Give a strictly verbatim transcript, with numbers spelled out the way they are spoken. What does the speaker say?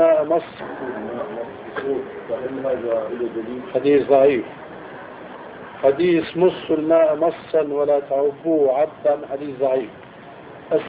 الماء مصا. حديث ضعيف. حديث مص الماء مصا ولا تعبوه عبا حديث ضعيف.